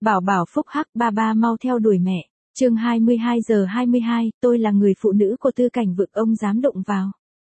Bảo bảo phúc hắc, ba ba mau theo đuổi mẹ. Chương 22:22, tôi là người phụ nữ của Tư Cảnh Vực, ông dám đụng vào.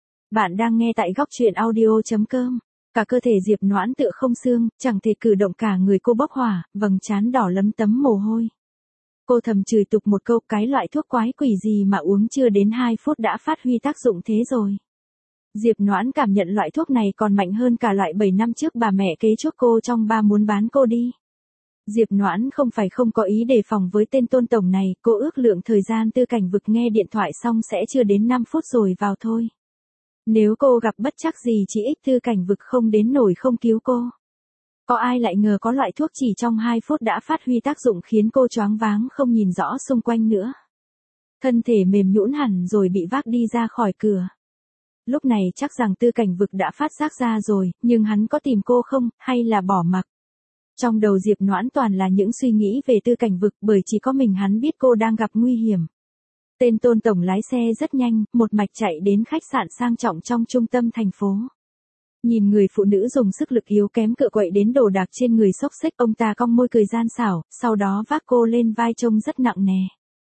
Bạn đang nghe tại góc truyện audio.com. Cả cơ thể Diệp Noãn tựa không xương, chẳng thể cử động, cả người cô bốc hỏa, vầng trán đỏ lấm tấm mồ hôi. Cô thầm chửi tục một câu, cái loại thuốc quái quỷ gì mà uống chưa đến 2 phút đã phát huy tác dụng thế rồi. Diệp Noãn cảm nhận loại thuốc này còn mạnh hơn cả loại 7 năm trước bà mẹ kế chuốc cô trong ba muốn bán cô đi. Diệp Noãn không phải không có ý đề phòng với tên Tôn tổng này, cô ước lượng thời gian Tư Cảnh Vực nghe điện thoại xong sẽ chưa đến 5 phút rồi vào thôi. Nếu cô gặp bất trắc gì chỉ ít Tư Cảnh Vực không đến nổi không cứu cô. Có ai lại ngờ có loại thuốc chỉ trong 2 phút đã phát huy tác dụng khiến cô choáng váng không nhìn rõ xung quanh nữa. Thân thể mềm nhũn hẳn rồi bị vác đi ra khỏi cửa. Lúc này chắc rằng Tư Cảnh Vực đã phát giác ra rồi, nhưng hắn có tìm cô không, hay là bỏ mặc? Trong đầu Diệp Noãn toàn là những suy nghĩ về Tư Cảnh Vực, bởi chỉ có mình hắn biết cô đang gặp nguy hiểm. Tên Tôn tổng lái xe rất nhanh, một mạch chạy đến khách sạn sang trọng trong trung tâm thành phố. Nhìn người phụ nữ dùng sức lực yếu kém cựa quậy đến đồ đạc trên người xốc xếch, ông ta cong môi cười gian xảo, sau đó vác cô lên vai trông rất nặng nề.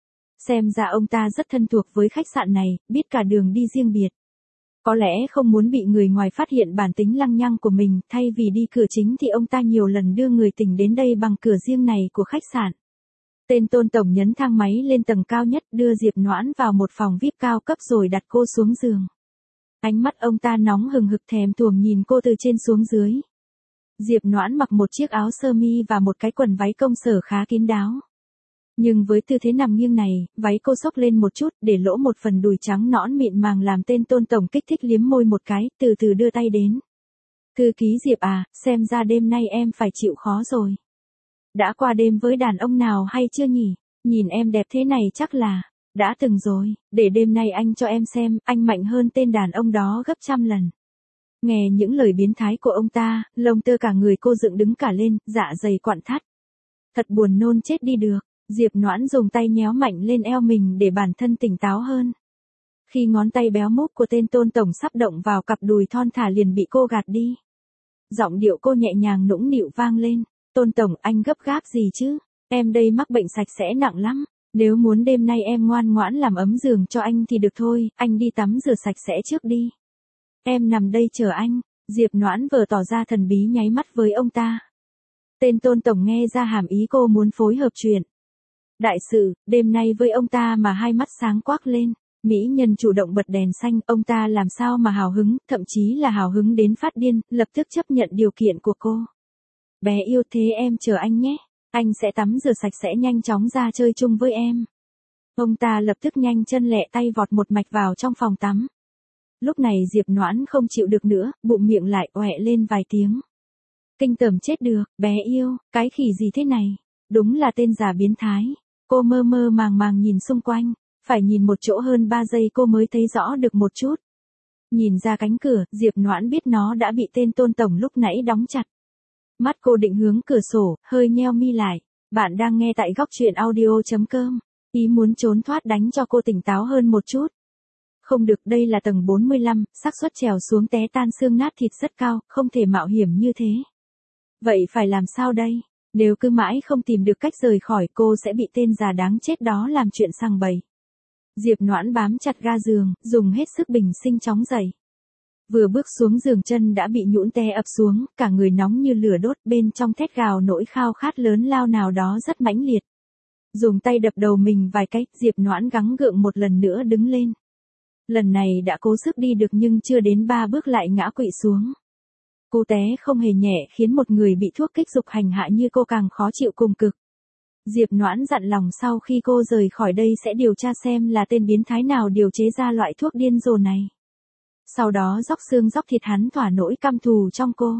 Xem ra ông ta rất thân thuộc với khách sạn này, biết cả đường đi riêng biệt. Có lẽ không muốn bị người ngoài phát hiện bản tính lăng nhăng của mình, thay vì đi cửa chính thì ông ta nhiều lần đưa người tình đến đây bằng cửa riêng này của khách sạn. Tên Tôn tổng nhấn thang máy lên tầng cao nhất, đưa Diệp Noãn vào một phòng VIP cao cấp rồi đặt cô xuống giường. Ánh mắt ông ta nóng hừng hực thèm thuồng nhìn cô từ trên xuống dưới. Diệp Noãn mặc một chiếc áo sơ mi và một cái quần váy công sở khá kín đáo. Nhưng với tư thế nằm nghiêng này, váy cô xốc lên một chút, để lỗ một phần đùi trắng nõn mịn màng làm tên Tôn tổng kích thích liếm môi một cái, từ từ đưa tay đến. Thư ký Diệp à, xem ra đêm nay em phải chịu khó rồi. Đã qua đêm với đàn ông nào hay chưa nhỉ? Nhìn em đẹp thế này chắc là đã từng rồi, để đêm nay anh cho em xem, anh mạnh hơn tên đàn ông đó gấp trăm lần. Nghe những lời biến thái của ông ta, lông tơ cả người cô dựng đứng cả lên, dạ dày quặn thắt. Thật buồn nôn chết đi được. Diệp Noãn dùng tay nhéo mạnh lên eo mình để bản thân tỉnh táo hơn. Khi ngón tay béo múp của tên Tôn tổng sắp động vào cặp đùi thon thả liền bị cô gạt đi. Giọng điệu cô nhẹ nhàng nũng nịu vang lên. Tôn tổng, anh gấp gáp gì chứ? Em đây mắc bệnh sạch sẽ nặng lắm. Nếu muốn đêm nay em ngoan ngoãn làm ấm giường cho anh thì được thôi, anh đi tắm rửa sạch sẽ trước đi. Em nằm đây chờ anh. Diệp Noãn vờ tỏ ra thần bí nháy mắt với ông ta. Tên Tôn tổng nghe ra hàm ý cô muốn phối hợp chuyện. Đại sự, đêm nay với ông ta mà hai mắt sáng quắc lên. Mỹ nhân chủ động bật đèn xanh, ông ta làm sao mà hào hứng, thậm chí là hào hứng đến phát điên, lập tức chấp nhận điều kiện của cô. Bé yêu thế em chờ anh nhé, anh sẽ tắm rửa sạch sẽ nhanh chóng ra chơi chung với em. Ông ta lập tức nhanh chân lẹ tay vọt một mạch vào trong phòng tắm. Lúc này Diệp Noãn không chịu được nữa, bụng miệng lại oẹ lên vài tiếng. Kinh tởm chết được, bé yêu, cái khỉ gì thế này, đúng là tên già biến thái. Cô mơ mơ màng màng nhìn xung quanh, phải nhìn một chỗ hơn 3 giây cô mới thấy rõ được một chút. Nhìn ra cánh cửa, Diệp Noãn biết nó đã bị tên Tôn tổng lúc nãy đóng chặt. Mắt cô định hướng cửa sổ, hơi nheo mi lại. Bạn đang nghe tại góc truyện audio.com. Ý muốn trốn thoát đánh cho cô tỉnh táo hơn một chút. Không được, đây là tầng 45, xác suất trèo xuống té tan xương nát thịt rất cao, không thể mạo hiểm như thế. Vậy phải làm sao đây? Nếu cứ mãi không tìm được cách rời khỏi, cô sẽ bị tên già đáng chết đó làm chuyện sằng bậy. Diệp Noãn bám chặt ga giường, dùng hết sức bình sinh chóng dậy. Vừa bước xuống giường chân đã bị nhũn té ập xuống, cả người nóng như lửa đốt, bên trong thét gào nỗi khao khát lớn lao nào đó rất mãnh liệt. Dùng tay đập đầu mình vài cái, Diệp Noãn gắng gượng một lần nữa đứng lên. Lần này đã cố sức đi được nhưng chưa đến 3 bước lại ngã quỵ xuống. Cô té không hề nhẹ khiến một người bị thuốc kích dục hành hạ như cô càng khó chịu cùng cực. Diệp Noãn dặn lòng sau khi cô rời khỏi đây sẽ điều tra xem là tên biến thái nào điều chế ra loại thuốc điên rồ này. Sau đó róc xương róc thịt hắn thỏa nỗi căm thù trong cô.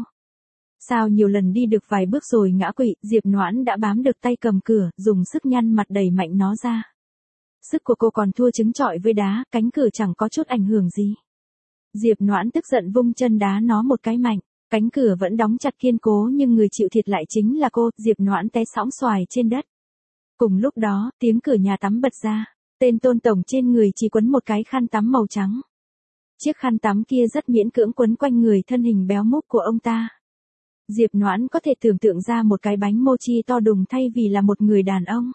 Sao nhiều lần đi được vài bước rồi ngã quỵ, Diệp Noãn đã bám được tay cầm cửa, dùng sức nhăn mặt đẩy mạnh nó ra. Sức của cô còn thua trứng trọi với đá, cánh cửa chẳng có chút ảnh hưởng gì. Diệp Noãn tức giận vung chân đá nó một cái mạnh. Cánh cửa vẫn đóng chặt kiên cố nhưng người chịu thiệt lại chính là cô. Diệp Noãn té sõng xoài trên đất. Cùng lúc đó, tiếng cửa nhà tắm bật ra. Tên Tôn tổng trên người chỉ quấn một cái khăn tắm màu trắng. Chiếc khăn tắm kia rất miễn cưỡng quấn quanh người thân hình béo múp của ông ta. Diệp Noãn có thể tưởng tượng ra một cái bánh mochi to đùng thay vì là một người đàn ông.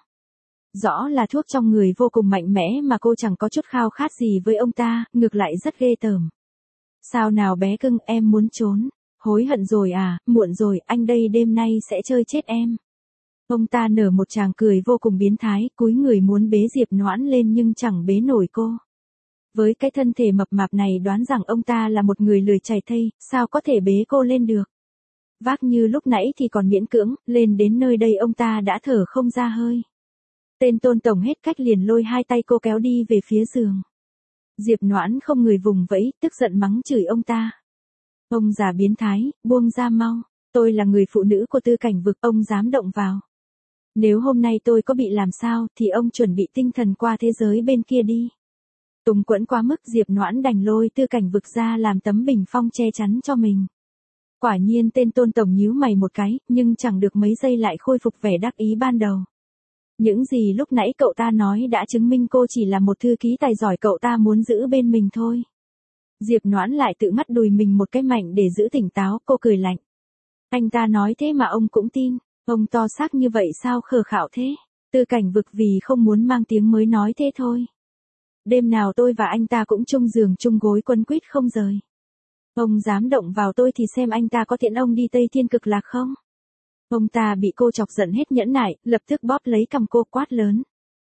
Rõ là thuốc trong người vô cùng mạnh mẽ mà cô chẳng có chút khao khát gì với ông ta, ngược lại rất ghê tởm. Sao nào bé cưng, em muốn trốn. Hối hận rồi à, muộn rồi, anh đây đêm nay sẽ chơi chết em. Ông ta nở một tràng cười vô cùng biến thái, cúi người muốn bế Diệp Noãn lên nhưng chẳng bế nổi cô. Với cái thân thể mập mạp này đoán rằng ông ta là một người lười chảy thây, sao có thể bế cô lên được. Vác như lúc nãy thì còn miễn cưỡng, lên đến nơi đây ông ta đã thở không ra hơi. Tên Tôn Tổng hết cách liền lôi hai tay cô kéo đi về phía giường. Diệp Noãn không người vùng vẫy, tức giận mắng chửi ông ta. Ông già biến thái, buông ra mau, tôi là người phụ nữ của Tư Cảnh Vực, ông dám động vào. Nếu hôm nay tôi có bị làm sao thì ông chuẩn bị tinh thần qua thế giới bên kia đi. Túng quẫn quá mức, Diệp Noãn đành lôi Tư Cảnh Vực ra làm tấm bình phong che chắn cho mình. Quả nhiên tên Tôn Tổng nhíu mày một cái, nhưng chẳng được mấy giây lại khôi phục vẻ đắc ý ban đầu. Những gì lúc nãy cậu ta nói đã chứng minh cô chỉ là một thư ký tài giỏi cậu ta muốn giữ bên mình thôi. Diệp Noãn lại tự mắt đùi mình một cái mạnh để giữ tỉnh táo, cô cười lạnh. Anh ta nói thế mà ông cũng tin, ông to xác như vậy sao khờ khạo thế. Tư Cảnh Vực vì không muốn mang tiếng mới nói thế thôi. Đêm nào tôi và anh ta cũng chung giường chung gối quấn quýt không rời. Ông dám động vào tôi thì xem anh ta có tiễn ông đi Tây Thiên Cực Lạc không. Ông ta bị cô chọc giận hết nhẫn nại, lập tức bóp lấy cằm cô quát lớn.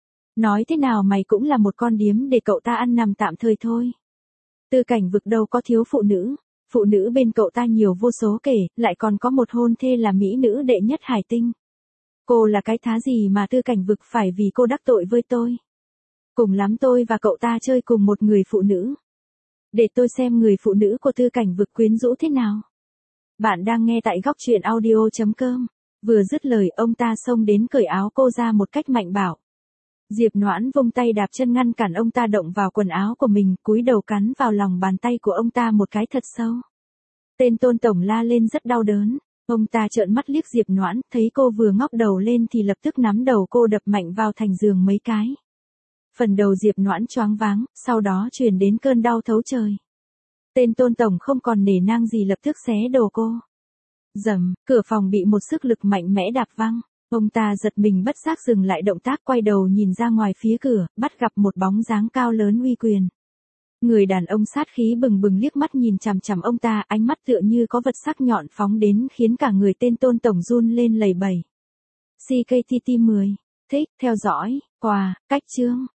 Nói thế nào mày cũng là một con điếm để cậu ta ăn nằm tạm thời thôi. Tư Cảnh Vực đâu có thiếu phụ nữ bên cậu ta nhiều vô số kể, lại còn có một hôn thê là mỹ nữ đệ nhất hải tinh. Cô là cái thá gì mà Tư Cảnh Vực phải vì cô đắc tội với tôi. Cùng lắm tôi và cậu ta chơi cùng một người phụ nữ. Để tôi xem người phụ nữ của Tư Cảnh Vực quyến rũ thế nào. Bạn đang nghe tại góc truyện audio.com. Vừa dứt lời ông ta xông đến cởi áo cô ra một cách mạnh bạo. Diệp Noãn vung tay đạp chân ngăn cản ông ta động vào quần áo của mình, cúi đầu cắn vào lòng bàn tay của ông ta một cái thật sâu. Tên Tôn Tổng la lên rất đau đớn. Ông ta trợn mắt liếc Diệp Noãn, thấy cô vừa ngóc đầu lên thì lập tức nắm đầu cô đập mạnh vào thành giường mấy cái. Phần đầu Diệp Noãn choáng váng, sau đó truyền đến cơn đau thấu trời. Tên Tôn Tổng không còn nể nang gì lập tức xé đồ cô. Rầm, cửa phòng bị một sức lực mạnh mẽ đạp văng. Ông ta giật mình bất giác dừng lại động tác, quay đầu nhìn ra ngoài phía cửa, bắt gặp một bóng dáng cao lớn uy quyền. Người đàn ông sát khí bừng bừng liếc mắt nhìn chằm chằm ông ta, ánh mắt tựa như có vật sắc nhọn phóng đến khiến cả người tên Tôn Tổng run lên lẩy bẩy. CKTT 10. Thích, theo dõi, quà, cách chương.